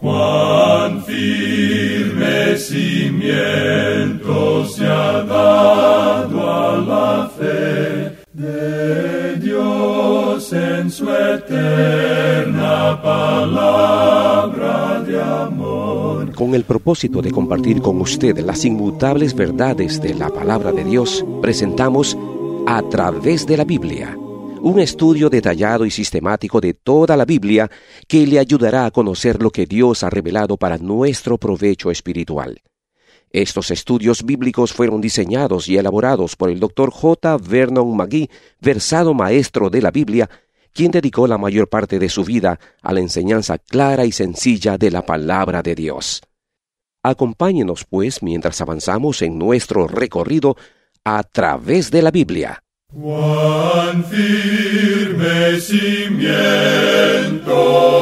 Cuán firme cimiento se ha dado a la fe de Dios en su eterna palabra de amor. Con el propósito de compartir con usted las inmutables verdades de la palabra de Dios, presentamos A Través de la Biblia, un estudio detallado y sistemático de toda la Biblia que le ayudará a conocer lo que Dios ha revelado para nuestro provecho espiritual. Estos estudios bíblicos fueron diseñados y elaborados por el Dr. J. Vernon McGee, versado maestro de la Biblia, quien dedicó la mayor parte de su vida a la enseñanza clara y sencilla de la palabra de Dios. Acompáñenos, pues, mientras avanzamos en nuestro recorrido a través de la Biblia. Cuán firme cimiento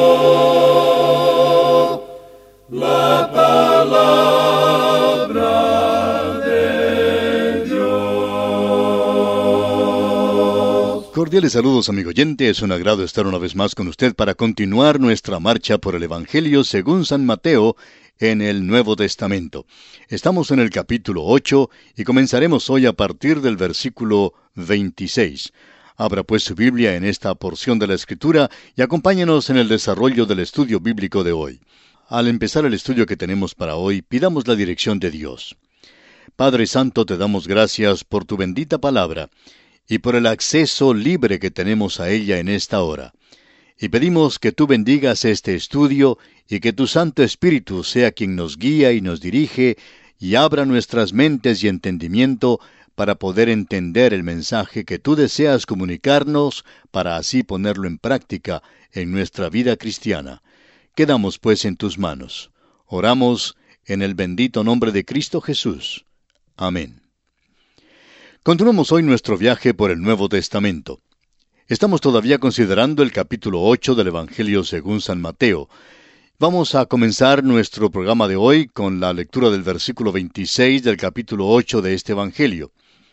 la palabra de Dios. Cordiales saludos, amigo oyente. Es un agrado estar una vez más con usted para continuar nuestra marcha por el Evangelio según San Mateo en el Nuevo Testamento. Estamos en el capítulo 8 y comenzaremos hoy a partir del versículo 26. Abra pues su Biblia en esta porción de la Escritura y acompáñenos en el desarrollo del estudio bíblico de hoy. Al empezar el estudio que tenemos para hoy, pidamos la dirección de Dios. Padre Santo, te damos gracias por tu bendita palabra y por el acceso libre que tenemos a ella en esta hora. Y pedimos que tú bendigas este estudio y que tu Santo Espíritu sea quien nos guía y nos dirige y abra nuestras mentes y entendimiento para poder entender el mensaje que tú deseas comunicarnos para así ponerlo en práctica en nuestra vida cristiana. Quedamos pues en tus manos. Oramos en el bendito nombre de Cristo Jesús. Amén. Continuamos hoy nuestro viaje por el Nuevo Testamento. Estamos todavía considerando el capítulo 8 del Evangelio según San Mateo. Vamos a comenzar nuestro programa de hoy con la lectura del versículo 26 del capítulo 8 de este Evangelio.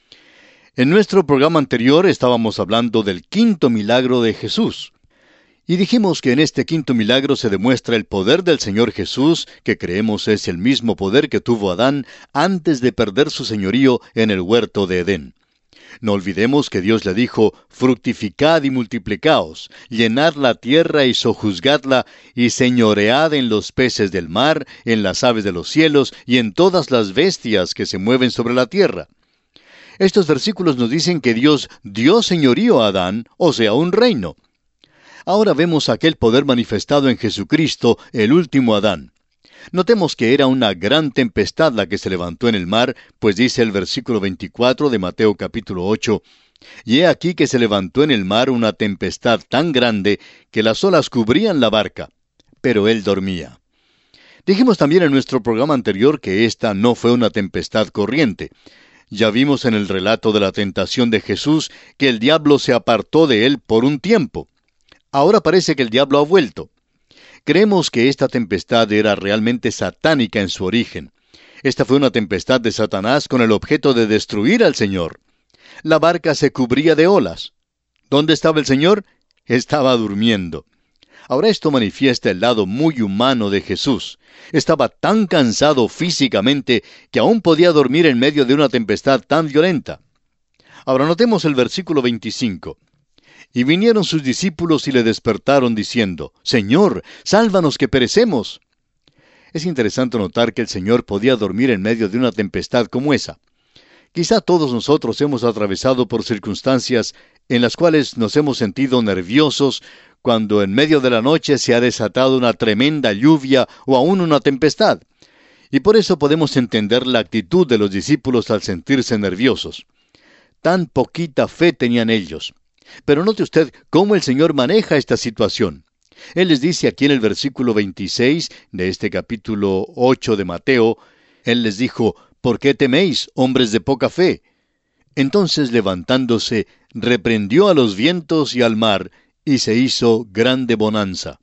En nuestro programa anterior estábamos hablando del quinto milagro de Jesús. Y dijimos que en este quinto milagro se demuestra el poder del Señor Jesús, que creemos es el mismo poder que tuvo Adán antes de perder su señorío en el huerto de Edén. No olvidemos que Dios le dijo, fructificad y multiplicaos, llenad la tierra y sojuzgadla, y señoread en los peces del mar, en las aves de los cielos, y en todas las bestias que se mueven sobre la tierra. Estos versículos nos dicen que Dios dio señorío a Adán, o sea, un reino. Ahora vemos aquel poder manifestado en Jesucristo, el último Adán. Notemos que era una gran tempestad la que se levantó en el mar, pues dice el versículo 24 de Mateo capítulo 8, «Y he aquí que se levantó en el mar una tempestad tan grande que las olas cubrían la barca, pero él dormía». Dijimos también en nuestro programa anterior que esta no fue una tempestad corriente. Ya vimos en el relato de la tentación de Jesús que el diablo se apartó de él por un tiempo. Ahora parece que el diablo ha vuelto. Creemos que esta tempestad era realmente satánica en su origen. Esta fue una tempestad de Satanás con el objeto de destruir al Señor. La barca se cubría de olas. ¿Dónde estaba el Señor? Estaba durmiendo. Ahora esto manifiesta el lado muy humano de Jesús. Estaba tan cansado físicamente que aún podía dormir en medio de una tempestad tan violenta. Ahora notemos el versículo 25. Y vinieron sus discípulos y le despertaron diciendo, «Señor, sálvanos que perecemos». Es interesante notar que el Señor podía dormir en medio de una tempestad como esa. Quizá todos nosotros hemos atravesado por circunstancias en las cuales nos hemos sentido nerviosos cuando en medio de la noche se ha desatado una tremenda lluvia o aún una tempestad. Y por eso podemos entender la actitud de los discípulos al sentirse nerviosos. Tan poquita fe tenían ellos. Pero note usted cómo el Señor maneja esta situación. Él les dice aquí en el versículo 26 de este capítulo 8 de Mateo, Él les dijo, «¿Por qué teméis, hombres de poca fe?» Entonces levantándose, reprendió a los vientos y al mar, y se hizo grande bonanza.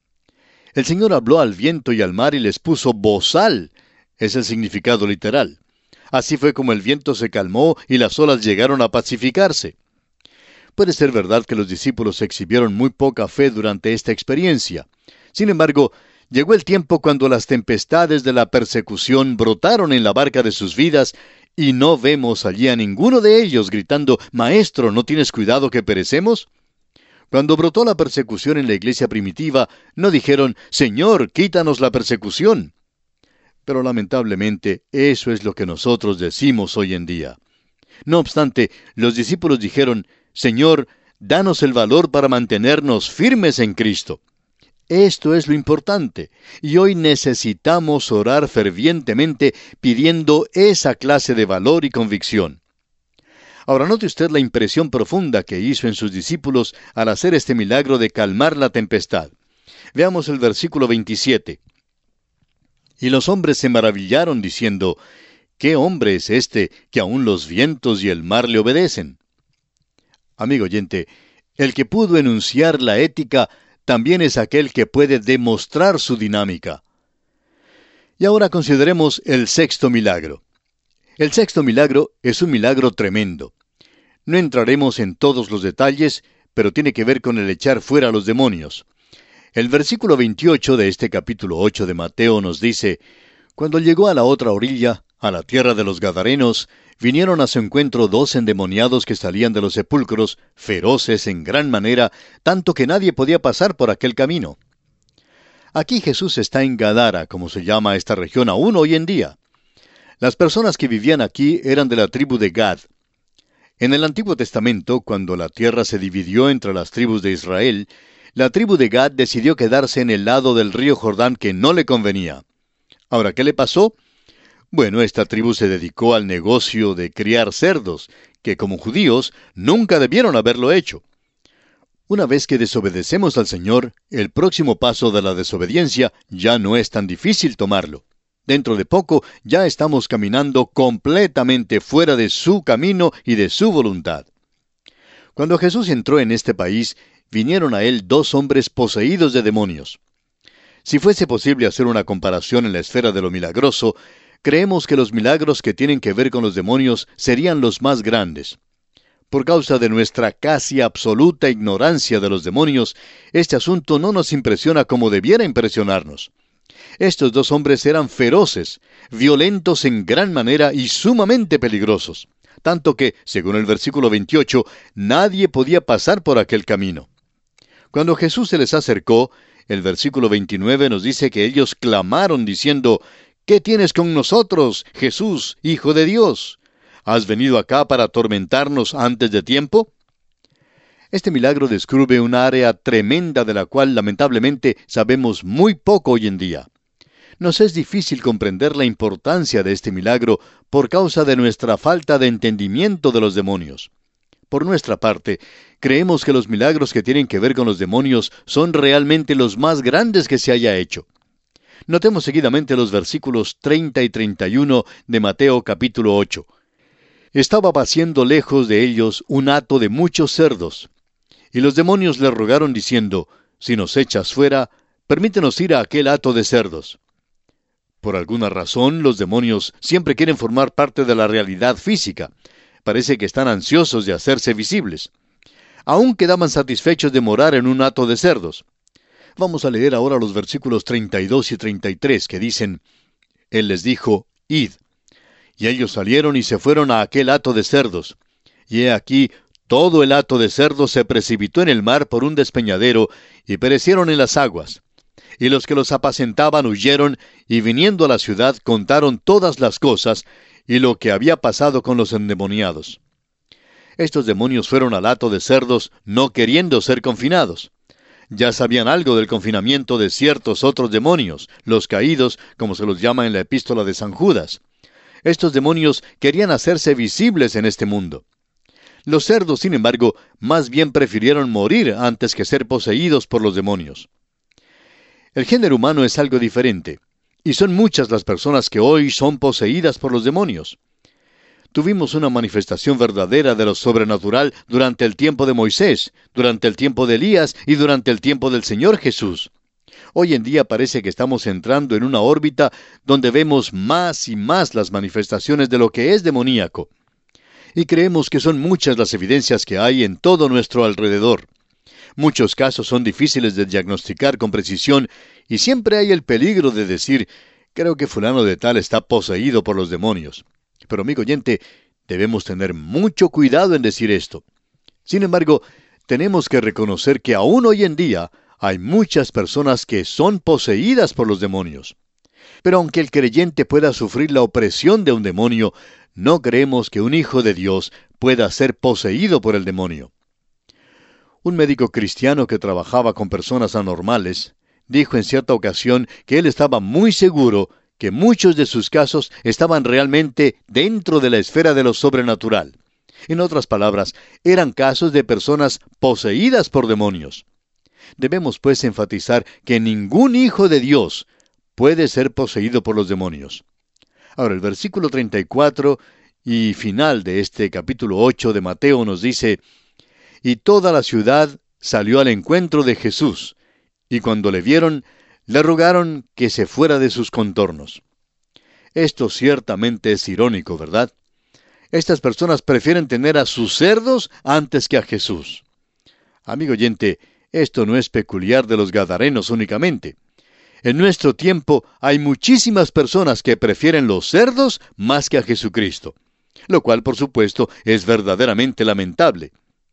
El Señor habló al viento y al mar y les puso bozal. Es el significado literal. Así fue como el viento se calmó y las olas llegaron a pacificarse. Puede ser verdad que los discípulos exhibieron muy poca fe durante esta experiencia. Sin embargo, Llegó el tiempo cuando las tempestades de la persecución brotaron en la barca de sus vidas y no vemos allí a ninguno de ellos gritando, «Maestro, ¿no tienes cuidado que perecemos?». Cuando brotó la persecución en la iglesia primitiva, no dijeron, «Señor, quítanos la persecución». Pero lamentablemente, eso es lo que nosotros decimos hoy en día. No obstante, los discípulos dijeron, «Señor, danos el valor para mantenernos firmes en Cristo». Esto es lo importante, y hoy necesitamos orar fervientemente pidiendo esa clase de valor y convicción. Ahora note usted la impresión profunda que hizo en sus discípulos al hacer este milagro de calmar la tempestad. Veamos el versículo 27. Y los hombres se maravillaron diciendo, «¿Qué hombre es este que aun los vientos y el mar le obedecen?». Amigo oyente, el que pudo enunciar la ética también es aquel que puede demostrar su dinámica. Y ahora consideremos el sexto milagro. El sexto milagro es un milagro tremendo. No entraremos en todos los detalles, pero tiene que ver con el echar fuera a los demonios. El versículo 28 de este capítulo 8 de Mateo nos dice, «Cuando llegó a la otra orilla, a la tierra de los Gadarenos, vinieron a su encuentro 2 endemoniados que salían de los sepulcros, feroces en gran manera, tanto que nadie podía pasar por aquel camino». Aquí Jesús está en Gadara, como se llama esta región aún hoy en día. Las personas que vivían aquí eran de la tribu de Gad. En el Antiguo Testamento, cuando la tierra se dividió entre las tribus de Israel, la tribu de Gad decidió quedarse en el lado del río Jordán que no le convenía. Ahora, ¿qué le pasó? Bueno, esta tribu se dedicó al negocio de criar cerdos, que como judíos nunca debieron haberlo hecho. Una vez que desobedecemos al Señor, el próximo paso de la desobediencia ya no es tan difícil tomarlo. Dentro de poco ya estamos caminando completamente fuera de su camino y de su voluntad. Cuando Jesús entró en este país, vinieron a él 2 hombres poseídos de demonios. Si fuese posible hacer una comparación en la esfera de lo milagroso, creemos que los milagros que tienen que ver con los demonios serían los más grandes. Por causa de nuestra casi absoluta ignorancia de los demonios, este asunto no nos impresiona como debiera impresionarnos. Estos 2 hombres eran feroces, violentos en gran manera y sumamente peligrosos, tanto que, según el versículo 28, nadie podía pasar por aquel camino. Cuando Jesús se les acercó, el versículo 29 nos dice que ellos clamaron diciendo, «¿Qué tienes con nosotros, Jesús, Hijo de Dios? ¿Has venido acá para atormentarnos antes de tiempo?». Este milagro descubre un área tremenda de la cual lamentablemente sabemos muy poco hoy en día. Nos es difícil comprender la importancia de este milagro por causa de nuestra falta de entendimiento de los demonios. Por nuestra parte, creemos que los milagros que tienen que ver con los demonios son realmente los más grandes que se haya hecho. Notemos seguidamente los versículos 30 y 31 de Mateo capítulo 8. Estaba paciendo lejos de ellos un hato de muchos cerdos, y los demonios le rogaron diciendo, «Si nos echas fuera, permítenos ir a aquel hato de cerdos». Por alguna razón, los demonios siempre quieren formar parte de la realidad física. Parece que están ansiosos de hacerse visibles. Aún quedaban satisfechos de morar en un hato de cerdos. Vamos a leer ahora los versículos 32 y 33 que dicen, «Él les dijo, id. Y ellos salieron y se fueron a aquel hato de cerdos. Y he aquí, todo el hato de cerdos se precipitó en el mar por un despeñadero, y perecieron en las aguas. Y los que los apacentaban huyeron, y viniendo a la ciudad contaron todas las cosas, y lo que había pasado con los endemoniados». Estos demonios fueron al hato de cerdos no queriendo ser confinados. Ya sabían algo del confinamiento de ciertos otros demonios, los caídos, como se los llama en la epístola de San Judas. Estos demonios querían hacerse visibles en este mundo. Los cerdos, sin embargo, más bien prefirieron morir antes que ser poseídos por los demonios. El género humano es algo diferente, y son muchas las personas que hoy son poseídas por los demonios. Tuvimos una manifestación verdadera de lo sobrenatural durante el tiempo de Moisés, durante el tiempo de Elías y durante el tiempo del Señor Jesús. Hoy en día parece que estamos entrando en una órbita donde vemos más y más las manifestaciones de lo que es demoníaco. Y creemos que son muchas las evidencias que hay en todo nuestro alrededor. Muchos casos son difíciles de diagnosticar con precisión y siempre hay el peligro de decir, creo que fulano de tal está poseído por los demonios. Pero amigo oyente, debemos tener mucho cuidado en decir esto. Sin embargo, tenemos que reconocer que aún hoy en día hay muchas personas que son poseídas por los demonios. Pero aunque el creyente pueda sufrir la opresión de un demonio, no creemos que un hijo de Dios pueda ser poseído por el demonio. Un médico cristiano que trabajaba con personas anormales dijo en cierta ocasión que él estaba muy seguro que muchos de sus casos estaban realmente dentro de la esfera de lo sobrenatural. En otras palabras, eran casos de personas poseídas por demonios. Debemos pues enfatizar que ningún hijo de Dios puede ser poseído por los demonios. Ahora, el versículo 34 y final de este capítulo 8 de Mateo nos dice: «Y toda la ciudad salió al encuentro de Jesús, y cuando le vieron, le rogaron que se fuera de sus contornos». Esto ciertamente es irónico, ¿verdad? Estas personas prefieren tener a sus cerdos antes que a Jesús. Amigo oyente, esto no es peculiar de los gadarenos únicamente. En nuestro tiempo hay muchísimas personas que prefieren los cerdos más que a Jesucristo, lo cual, por supuesto, es verdaderamente lamentable.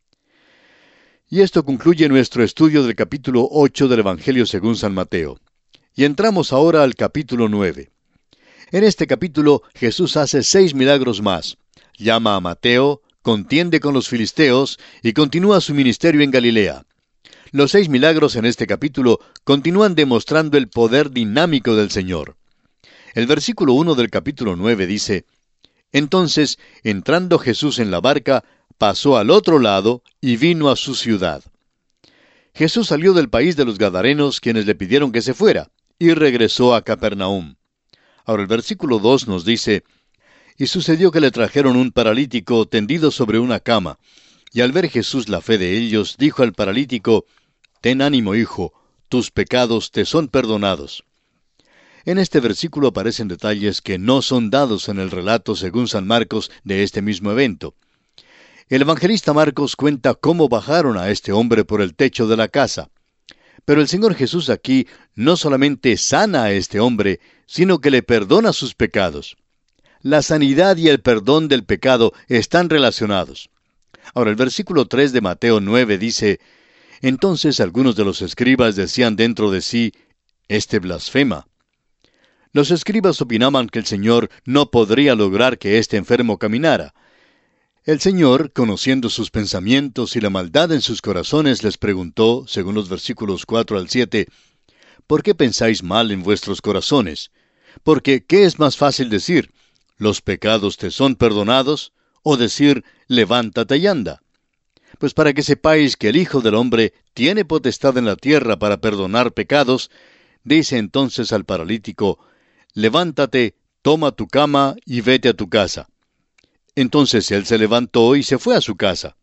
Y esto concluye nuestro estudio del capítulo 8 del Evangelio según San Mateo. Y entramos ahora al capítulo 9. En este capítulo Jesús hace 6 milagros más. Llama a Mateo, contiende con los filisteos y continúa su ministerio en Galilea. Los 6 milagros en este capítulo continúan demostrando el poder dinámico del Señor. El versículo 1 del capítulo 9 dice: «Entonces, entrando Jesús en la barca, pasó al otro lado y vino a su ciudad». Jesús salió del país de los Gadarenos, quienes le pidieron que se fuera, y regresó a Capernaum. Ahora el versículo 2 nos dice: «Y sucedió que le trajeron un paralítico tendido sobre una cama, y al ver Jesús la fe de ellos, dijo al paralítico: Ten ánimo, hijo, tus pecados te son perdonados». En este versículo aparecen detalles que no son dados en el relato según San Marcos de este mismo evento. El evangelista Marcos cuenta cómo bajaron a este hombre por el techo de la casa. Pero el Señor Jesús aquí no solamente sana a este hombre, sino que le perdona sus pecados. La sanidad y el perdón del pecado están relacionados. Ahora el versículo 3 de Mateo 9 dice: «Entonces algunos de los escribas decían dentro de sí: Este blasfema». Los escribas opinaban que el Señor no podría lograr que este enfermo caminara. El Señor, conociendo sus pensamientos y la maldad en sus corazones, les preguntó, según los versículos 4 al 7, «¿Por qué pensáis mal en vuestros corazones? Porque, ¿qué es más fácil decir? ¿Los pecados te son perdonados? ¿O decir, levántate y anda? Pues para que sepáis que el Hijo del Hombre tiene potestad en la tierra para perdonar pecados, dice entonces al paralítico: levántate, toma tu cama y vete a tu casa». Entonces él se levantó y se fue a su casa.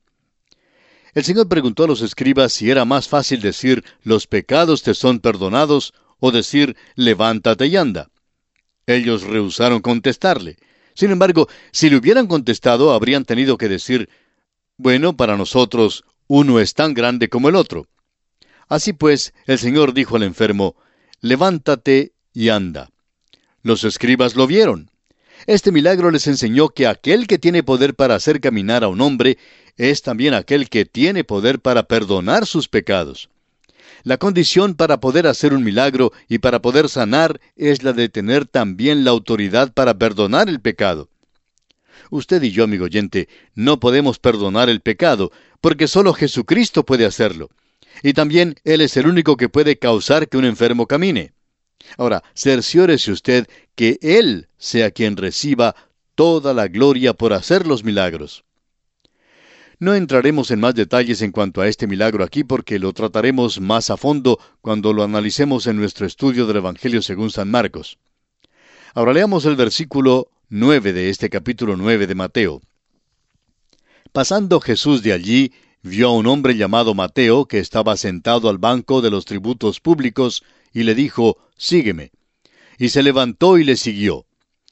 El Señor preguntó a los escribas si era más fácil decir, los pecados te son perdonados, o decir, levántate y anda. Ellos rehusaron contestarle. Sin embargo, si le hubieran contestado, habrían tenido que decir, bueno, para nosotros, uno es tan grande como el otro. Así pues, el Señor dijo al enfermo: levántate y anda. Los escribas lo vieron. Este milagro les enseñó que aquel que tiene poder para hacer caminar a un hombre es también aquel que tiene poder para perdonar sus pecados. La condición para poder hacer un milagro y para poder sanar es la de tener también la autoridad para perdonar el pecado. Usted y yo, amigo oyente, no podemos perdonar el pecado, porque solo Jesucristo puede hacerlo. Y también Él es el único que puede causar que un enfermo camine. Ahora, cerciórese usted que Él sea quien reciba toda la gloria por hacer los milagros. No entraremos en más detalles en cuanto a este milagro aquí porque lo trataremos más a fondo cuando lo analicemos en nuestro estudio del Evangelio según San Marcos. Ahora leamos el versículo 9 de este capítulo 9 de Mateo. Pasando Jesús de allí, vio a un hombre llamado Mateo que estaba sentado al banco de los tributos públicos y le dijo: «Sígueme». Y se levantó y le siguió.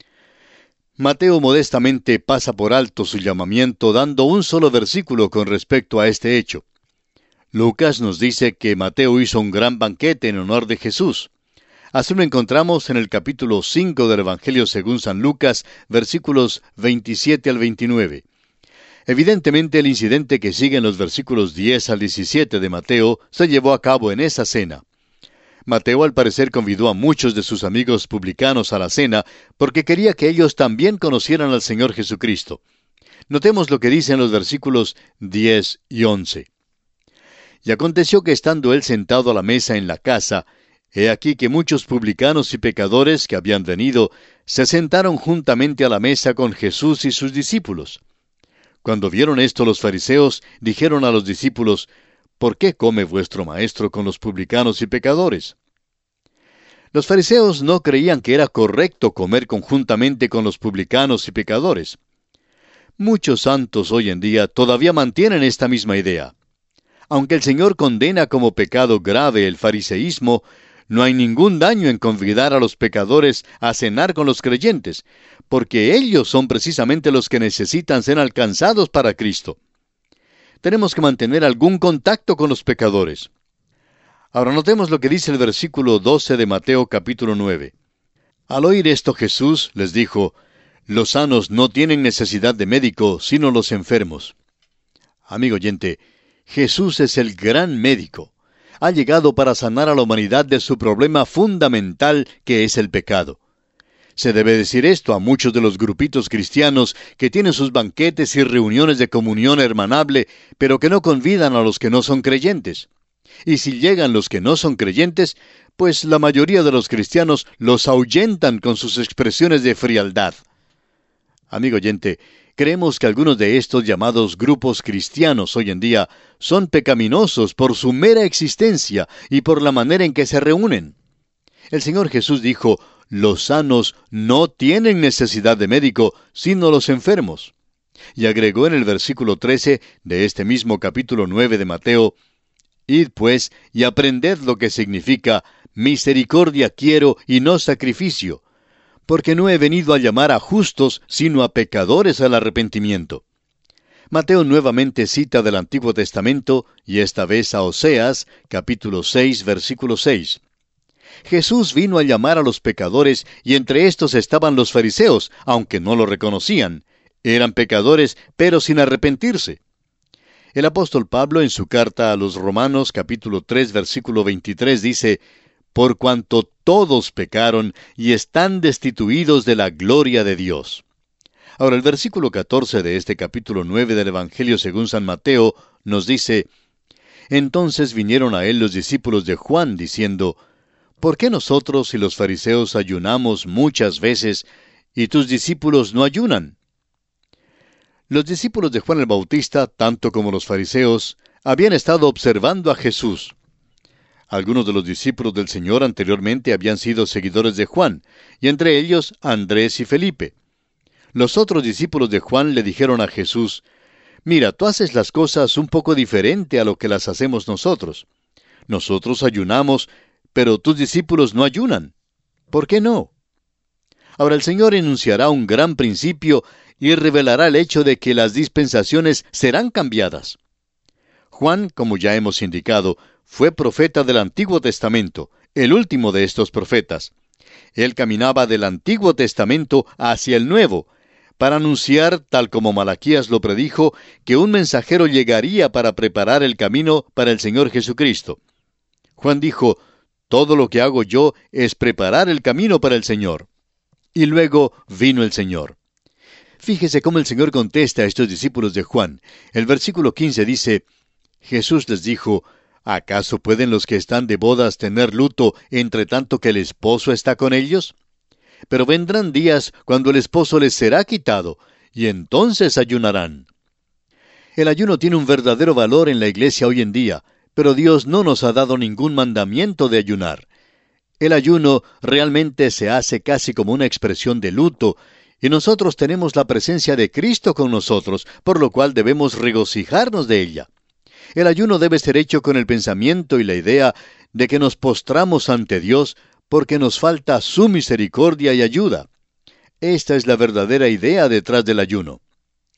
Mateo modestamente pasa por alto su llamamiento dando un solo versículo con respecto a este hecho. Lucas nos dice que Mateo hizo un gran banquete en honor de Jesús. Así lo encontramos en el capítulo 5 del Evangelio según San Lucas, versículos 27 al 29. Evidentemente, el incidente que sigue en los versículos 10 al 17 de Mateo se llevó a cabo en esa cena. Mateo al parecer convidó a muchos de sus amigos publicanos a la cena porque quería que ellos también conocieran al Señor Jesucristo. Notemos lo que dicen los versículos 10 y 11. Y aconteció que estando él sentado a la mesa en la casa, he aquí que muchos publicanos y pecadores que habían venido se sentaron juntamente a la mesa con Jesús y sus discípulos. Cuando vieron esto los fariseos, dijeron a los discípulos, ¿por qué come vuestro maestro con los publicanos y pecadores? Los fariseos no creían que era correcto comer conjuntamente con los publicanos y pecadores. Muchos santos hoy en día todavía mantienen esta misma idea. Aunque el Señor condena como pecado grave el fariseísmo, no hay ningún daño en convidar a los pecadores a cenar con los creyentes, porque ellos son precisamente los que necesitan ser alcanzados para Cristo. Tenemos que mantener algún contacto con los pecadores. Ahora notemos lo que dice el versículo 12 de Mateo capítulo 9. Al oír esto Jesús les dijo, los sanos no tienen necesidad de médico, sino los enfermos. Amigo oyente, Jesús es el gran médico. Ha llegado para sanar a la humanidad de su problema fundamental que es el pecado. Se debe decir esto a muchos de los grupitos cristianos que tienen sus banquetes y reuniones de comunión hermanable, pero que no convidan a los que no son creyentes. Y si llegan los que no son creyentes, pues la mayoría de los cristianos los ahuyentan con sus expresiones de frialdad. Amigo oyente, creemos que algunos de estos llamados grupos cristianos hoy en día son pecaminosos por su mera existencia y por la manera en que se reúnen. El Señor Jesús dijo, los sanos no tienen necesidad de médico, sino los enfermos. Y agregó en el versículo 13 de este mismo capítulo 9 de Mateo, id pues y aprended lo que significa misericordia quiero y no sacrificio, porque no he venido a llamar a justos, sino a pecadores al arrepentimiento. Mateo nuevamente cita del Antiguo Testamento, y esta vez a Oseas, capítulo 6, versículo 6. Jesús vino a llamar a los pecadores, y entre estos estaban los fariseos, aunque no lo reconocían. Eran pecadores, pero sin arrepentirse. El apóstol Pablo, en su carta a los Romanos, capítulo 3, versículo 23, dice, por cuanto todos pecaron y están destituidos de la gloria de Dios. Ahora, el versículo 14 de este capítulo 9 del Evangelio según San Mateo nos dice, entonces vinieron a él los discípulos de Juan, diciendo, ¿por qué nosotros y los fariseos ayunamos muchas veces, y tus discípulos no ayunan? Los discípulos de Juan el Bautista, tanto como los fariseos, habían estado observando a Jesús. Algunos de los discípulos del Señor anteriormente habían sido seguidores de Juan, y entre ellos Andrés y Felipe. Los otros discípulos de Juan le dijeron a Jesús, mira, tú haces las cosas un poco diferente a lo que las hacemos nosotros. Nosotros ayunamos, pero tus discípulos no ayunan. ¿Por qué no? Ahora el Señor enunciará un gran principio y revelará el hecho de que las dispensaciones serán cambiadas. Juan, como ya hemos indicado, fue profeta del Antiguo Testamento, el último de estos profetas. Él caminaba del Antiguo Testamento hacia el Nuevo, para anunciar, tal como Malaquías lo predijo, que un mensajero llegaría para preparar el camino para el Señor Jesucristo. Juan dijo, todo lo que hago yo es preparar el camino para el Señor. Y luego vino el Señor. Fíjese cómo el Señor contesta a estos discípulos de Juan. El versículo 15 dice, Jesús les dijo, ¿acaso pueden los que están de bodas tener luto entre tanto que el esposo está con ellos? Pero vendrán días cuando el esposo les será quitado, y entonces ayunarán. El ayuno tiene un verdadero valor en la iglesia hoy en día, pero Dios no nos ha dado ningún mandamiento de ayunar. El ayuno realmente se hace casi como una expresión de luto, y nosotros tenemos la presencia de Cristo con nosotros, por lo cual debemos regocijarnos de ella. El ayuno debe ser hecho con el pensamiento y la idea de que nos postramos ante Dios porque nos falta su misericordia y ayuda. Esta es la verdadera idea detrás del ayuno.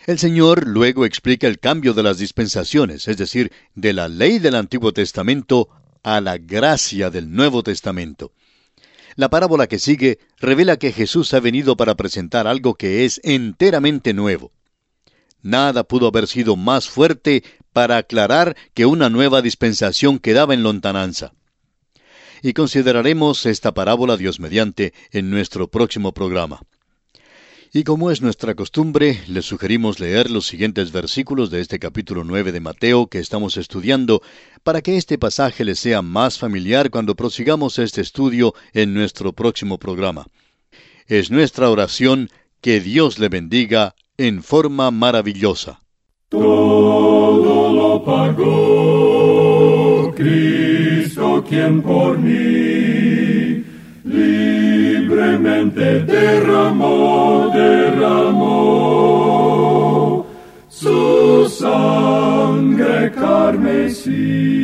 El Señor luego explica el cambio de las dispensaciones, es decir, de la ley del Antiguo Testamento a la gracia del Nuevo Testamento. La parábola que sigue revela que Jesús ha venido para presentar algo que es enteramente nuevo. Nada pudo haber sido más fuerte para aclarar que una nueva dispensación quedaba en lontananza. Y consideraremos esta parábola, Dios mediante, en nuestro próximo programa. Y como es nuestra costumbre, les sugerimos leer los siguientes versículos de este capítulo 9 de Mateo que estamos estudiando, para que este pasaje les sea más familiar cuando prosigamos este estudio en nuestro próximo programa. Es nuestra oración que Dios le bendiga en forma maravillosa. Todo lo pagó Cristo, quien por mí libremente derramó su sangre carmesí.